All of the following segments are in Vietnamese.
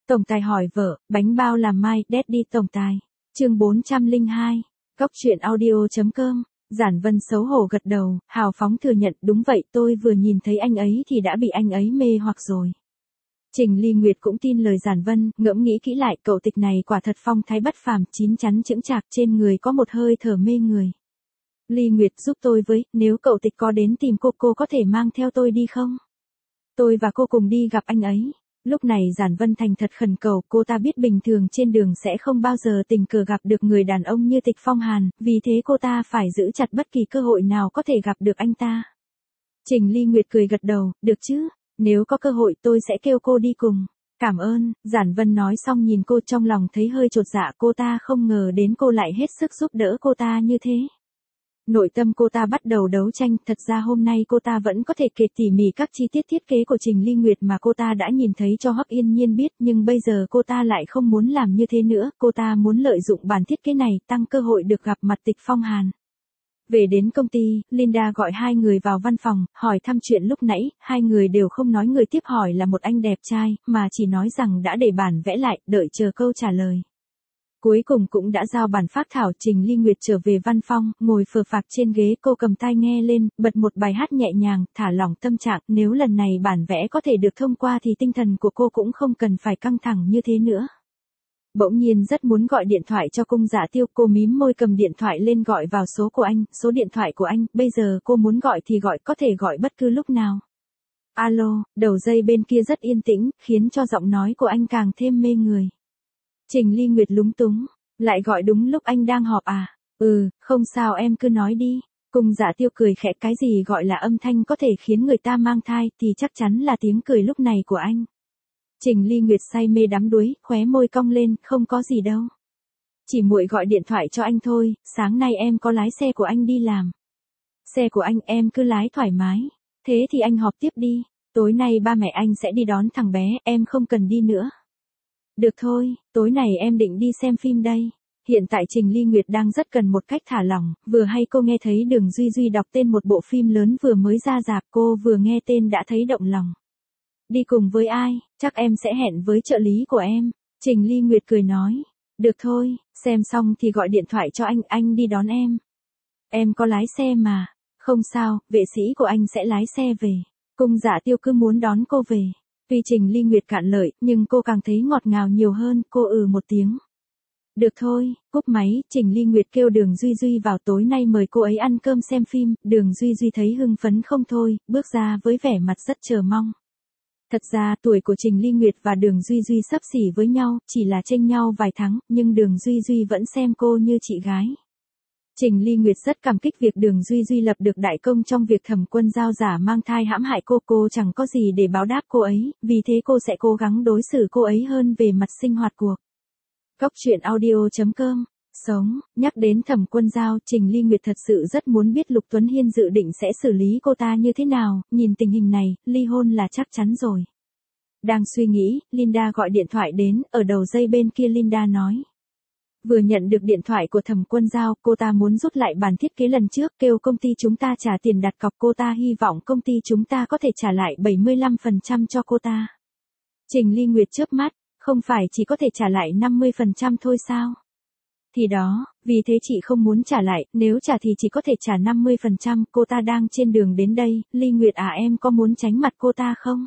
Tổng tài hỏi vợ, bánh bao làm mai, Daddy tổng tài. Chương 402. Góc truyện audio.com. Giản Vân xấu hổ gật đầu, hào phóng thừa nhận, đúng vậy, tôi vừa nhìn thấy anh ấy thì đã bị anh ấy mê hoặc rồi. Trình Ly Nguyệt cũng tin lời Giản Vân, ngẫm nghĩ kỹ lại, cậu tịch này quả thật phong thái bất phàm, chín chắn chững chạc, trên người có một hơi thở mê người. Ly Nguyệt giúp tôi với, nếu cậu tịch có đến tìm cô có thể mang theo tôi đi không? Tôi và cô cùng đi gặp anh ấy. Lúc này Giản Vân thành thật khẩn cầu, cô ta biết bình thường trên đường sẽ không bao giờ tình cờ gặp được người đàn ông như Tịch Phong Hàn, vì thế cô ta phải giữ chặt bất kỳ cơ hội nào có thể gặp được anh ta. Trình Ly Nguyệt cười gật đầu, được chứ, nếu có cơ hội tôi sẽ kêu cô đi cùng. Cảm ơn, Giản Vân nói xong nhìn cô trong lòng thấy hơi chột dạ, cô ta không ngờ đến cô lại hết sức giúp đỡ cô ta như thế. Nội tâm cô ta bắt đầu đấu tranh, thật ra hôm nay cô ta vẫn có thể kể tỉ mỉ các chi tiết thiết kế của Trình Ly Nguyệt mà cô ta đã nhìn thấy cho Hoắc Yên Nhiên biết, nhưng bây giờ cô ta lại không muốn làm như thế nữa, cô ta muốn lợi dụng bản thiết kế này tăng cơ hội được gặp mặt Tịch Phong Hàn. Về đến công ty, Linda gọi hai người vào văn phòng, hỏi thăm chuyện lúc nãy, hai người đều không nói, người tiếp hỏi là một anh đẹp trai, mà chỉ nói rằng đã để bản vẽ lại, đợi chờ câu trả lời. Cuối cùng cũng đã giao bản phác thảo. Trình Ly Nguyệt trở về văn phòng, ngồi phờ phạc trên ghế, cô cầm tai nghe lên, bật một bài hát nhẹ nhàng, thả lỏng tâm trạng, nếu lần này bản vẽ có thể được thông qua thì tinh thần của cô cũng không cần phải căng thẳng như thế nữa. Bỗng nhiên rất muốn gọi điện thoại cho Cung Dạ Tiêu, cô mím môi cầm điện thoại lên gọi vào số của anh, số điện thoại của anh, bây giờ cô muốn gọi thì gọi, có thể gọi bất cứ lúc nào. Alo, đầu dây bên kia rất yên tĩnh, khiến cho giọng nói của anh càng thêm mê người. Trình Ly Nguyệt lúng túng, lại gọi đúng lúc anh đang họp à? Không sao, em cứ nói đi. Cung Dạ Tiêu cười khẽ, cái gì gọi là âm thanh có thể khiến người ta mang thai thì chắc chắn là tiếng cười lúc này của anh. Trình Ly Nguyệt say mê đắm đuối, khóe môi cong lên, không có gì đâu. Chỉ muội gọi điện thoại cho anh thôi, sáng nay em có lái xe của anh đi làm. Xe của anh em cứ lái thoải mái. Thế thì anh họp tiếp đi, tối nay ba mẹ anh sẽ đi đón thằng bé, em không cần đi nữa. Được thôi, tối này em định đi xem phim đây. Hiện tại Trình Ly Nguyệt đang rất cần một cách thả lỏng, vừa hay cô nghe thấy Đường Duy Duy đọc tên một bộ phim lớn vừa mới ra rạp, cô vừa nghe tên đã thấy động lòng. Đi cùng với ai? Chắc em sẽ hẹn với trợ lý của em. Trình Ly Nguyệt cười nói. Được thôi, xem xong thì gọi điện thoại cho anh đi đón em. Em có lái xe mà. Không sao, vệ sĩ của anh sẽ lái xe về. Cung Dạ Tiêu cứ muốn đón cô về. Tuy Trình Ly Nguyệt cạn lời, nhưng cô càng thấy ngọt ngào nhiều hơn, cô một tiếng. Được thôi, cúp máy, Trình Ly Nguyệt kêu Đường Duy Duy vào, tối nay mời cô ấy ăn cơm xem phim. Đường Duy Duy thấy hưng phấn không thôi, bước ra với vẻ mặt rất chờ mong. Thật ra tuổi của Trình Ly Nguyệt và Đường Duy Duy xấp xỉ với nhau, chỉ là chênh nhau vài tháng, nhưng Đường Duy Duy vẫn xem cô như chị gái. Trình Ly Nguyệt rất cảm kích việc Đường Duy Duy lập được đại công trong việc Thẩm Quân Giao giả mang thai hãm hại cô chẳng có gì để báo đáp cô ấy, vì thế cô sẽ cố gắng đối xử cô ấy hơn về mặt sinh hoạt cuộc. Góc truyện audio.com. Sống, nhắc đến Thẩm Quân Giao, Trình Ly Nguyệt thật sự rất muốn biết Lục Tuấn Hiên dự định sẽ xử lý cô ta như thế nào, nhìn tình hình này, ly hôn là chắc chắn rồi. Đang suy nghĩ, Linda gọi điện thoại đến, ở đầu dây bên kia Linda nói. Vừa nhận được điện thoại của Thẩm Quân Giao, cô ta muốn rút lại bản thiết kế lần trước, kêu công ty chúng ta trả tiền đặt cọc, cô ta hy vọng công ty chúng ta có thể trả lại 75% cho cô ta. Trình Ly Nguyệt chớp mắt, không phải chỉ có thể trả lại 50% thôi sao? Thì đó, vì thế chị không muốn trả lại, nếu trả thì chỉ có thể trả 50%, cô ta đang trên đường đến đây. Ly Nguyệt à, em có muốn tránh mặt cô ta không?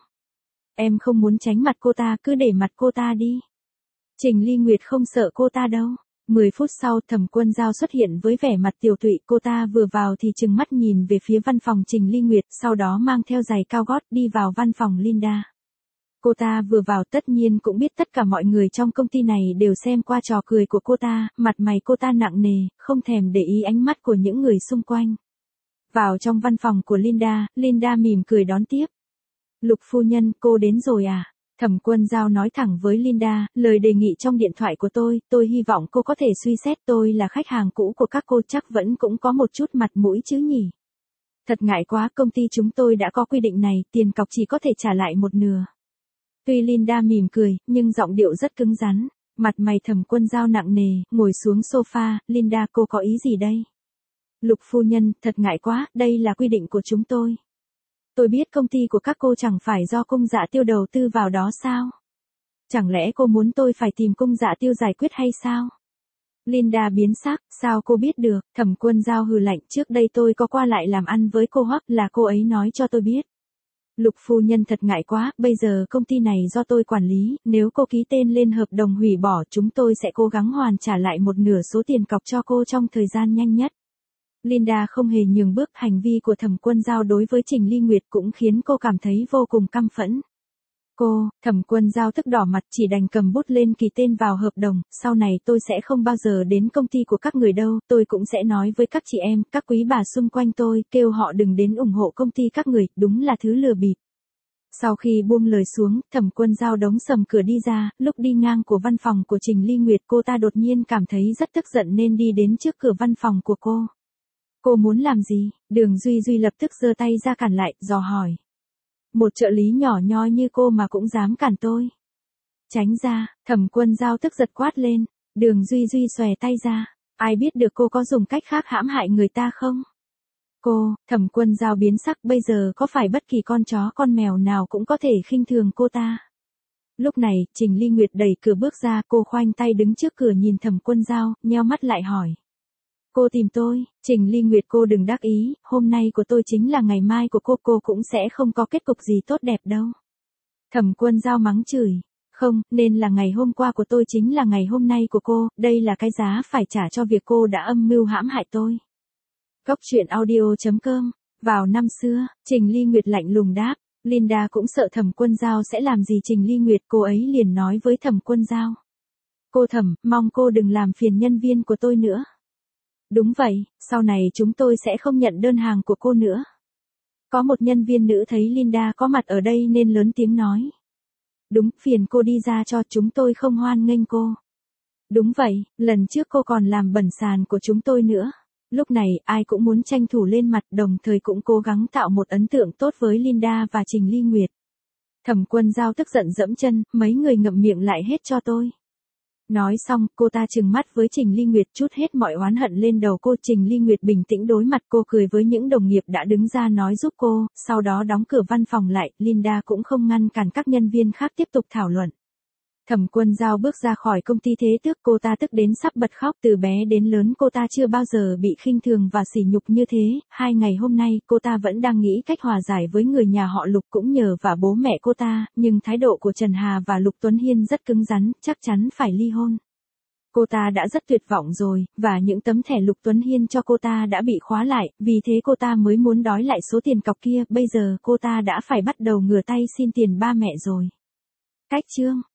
Em không muốn tránh mặt cô ta, cứ để mặt cô ta đi. Trình Ly Nguyệt không sợ cô ta đâu. 10 phút sau, Thẩm Quân Giao xuất hiện với vẻ mặt tiều tụy, cô ta vừa vào thì trừng mắt nhìn về phía văn phòng Trình Ly Nguyệt, sau đó mang theo giày cao gót đi vào văn phòng Linda. Cô ta vừa vào tất nhiên cũng biết tất cả mọi người trong công ty này đều xem qua trò cười của cô ta, mặt mày cô ta nặng nề, không thèm để ý ánh mắt của những người xung quanh. Vào trong văn phòng của Linda, Linda mỉm cười đón tiếp. Lục phu nhân, cô đến rồi à? Thẩm Quân Giao nói thẳng với Linda, lời đề nghị trong điện thoại của tôi hy vọng cô có thể suy xét, tôi là khách hàng cũ của các cô, chắc vẫn cũng có một chút mặt mũi chứ nhỉ? Thật ngại quá, công ty chúng tôi đã có quy định này, tiền cọc chỉ có thể trả lại một nửa. Tuy Linda mỉm cười, nhưng giọng điệu rất cứng rắn, mặt mày Thẩm Quân Giao nặng nề, ngồi xuống sofa. Linda, cô có ý gì đây? Lục phu nhân, thật ngại quá, đây là quy định của chúng tôi. Tôi biết công ty của các cô chẳng phải do Cung Dạ Tiêu đầu tư vào đó sao? Chẳng lẽ cô muốn tôi phải tìm Cung Dạ Tiêu giải quyết hay sao? Linda biến sắc, sao cô biết được? Thẩm Quân Giao hừ lạnh, trước đây tôi có qua lại làm ăn với cô Hoắc, là cô ấy nói cho tôi biết. Lục phu nhân thật ngại quá, bây giờ công ty này do tôi quản lý, nếu cô ký tên lên hợp đồng hủy bỏ, chúng tôi sẽ cố gắng hoàn trả lại một nửa số tiền cọc cho cô trong thời gian nhanh nhất. Linda không hề nhường bước, hành vi của Thẩm Quân Giao đối với Trình Ly Nguyệt cũng khiến cô cảm thấy vô cùng căm phẫn. Thẩm Quân Giao tức đỏ mặt, chỉ đành cầm bút lên ký tên vào hợp đồng, sau này tôi sẽ không bao giờ đến công ty của các người đâu, tôi cũng sẽ nói với các chị em, các quý bà xung quanh tôi, kêu họ đừng đến ủng hộ công ty các người, đúng là thứ lừa bịp. Sau khi buông lời xuống, Thẩm Quân Giao đóng sầm cửa đi ra, lúc đi ngang của văn phòng của Trình Ly Nguyệt cô ta đột nhiên cảm thấy rất tức giận nên đi đến trước cửa văn phòng của cô. Cô muốn làm gì? Đường Duy Duy lập tức giơ tay ra cản lại, dò hỏi. Một trợ lý nhỏ nhoi như cô mà cũng dám cản tôi. Tránh ra, Thẩm Quân Giao tức giật quát lên. Đường Duy Duy xòe tay ra. Ai biết được cô có dùng cách khác hãm hại người ta không? Thẩm Quân Giao biến sắc, bây giờ có phải bất kỳ con chó con mèo nào cũng có thể khinh thường cô ta? Lúc này, Trình Ly Nguyệt đẩy cửa bước ra, cô khoanh tay đứng trước cửa nhìn Thẩm Quân Giao, nheo mắt lại hỏi. Cô tìm tôi? Trình Ly Nguyệt, cô đừng đắc ý, hôm nay của tôi chính là ngày mai của cô cũng sẽ không có kết cục gì tốt đẹp đâu. Thẩm Quân Giao mắng chửi. Không, nên là ngày hôm qua của tôi chính là ngày hôm nay của cô, đây là cái giá phải trả cho việc cô đã âm mưu hãm hại tôi. Góc truyện audio.com. Vào năm xưa, Trình Ly Nguyệt lạnh lùng đáp. Linda cũng sợ Thẩm Quân Giao sẽ làm gì Trình Ly Nguyệt, cô ấy liền nói với Thẩm Quân Giao. Cô Thẩm, mong cô đừng làm phiền nhân viên của tôi nữa. Đúng vậy, sau này chúng tôi sẽ không nhận đơn hàng của cô nữa. Có một nhân viên nữ thấy Linda có mặt ở đây nên lớn tiếng nói. Đúng, phiền cô đi ra cho, chúng tôi không hoan nghênh cô. Đúng vậy, lần trước cô còn làm bẩn sàn của chúng tôi nữa. Lúc này, ai cũng muốn tranh thủ lên mặt, đồng thời cũng cố gắng tạo một ấn tượng tốt với Linda và Trình Ly Nguyệt. Thẩm Quân Giao tức giận dẫm chân, mấy người ngậm miệng lại hết cho tôi. Nói xong, cô ta trừng mắt với Trình Ly Nguyệt, trút hết mọi oán hận lên đầu cô. Trình Ly Nguyệt bình tĩnh đối mặt cô, cười với những đồng nghiệp đã đứng ra nói giúp cô, sau đó đóng cửa văn phòng lại. Linda cũng không ngăn cản các nhân viên khác tiếp tục thảo luận. Thẩm Quân Giao bước ra khỏi công ty Thế Tước, cô ta tức đến sắp bật khóc, từ bé đến lớn cô ta chưa bao giờ bị khinh thường và sỉ nhục như thế. 2 ngày hôm nay, cô ta vẫn đang nghĩ cách hòa giải với người nhà họ Lục cũng nhờ và bố mẹ cô ta, nhưng thái độ của Trần Hà và Lục Tuấn Hiên rất cứng rắn, chắc chắn phải ly hôn. Cô ta đã rất tuyệt vọng rồi, và những tấm thẻ Lục Tuấn Hiên cho cô ta đã bị khóa lại, vì thế cô ta mới muốn đòi lại số tiền cọc kia, bây giờ cô ta đã phải bắt đầu ngửa tay xin tiền ba mẹ rồi. Cách chương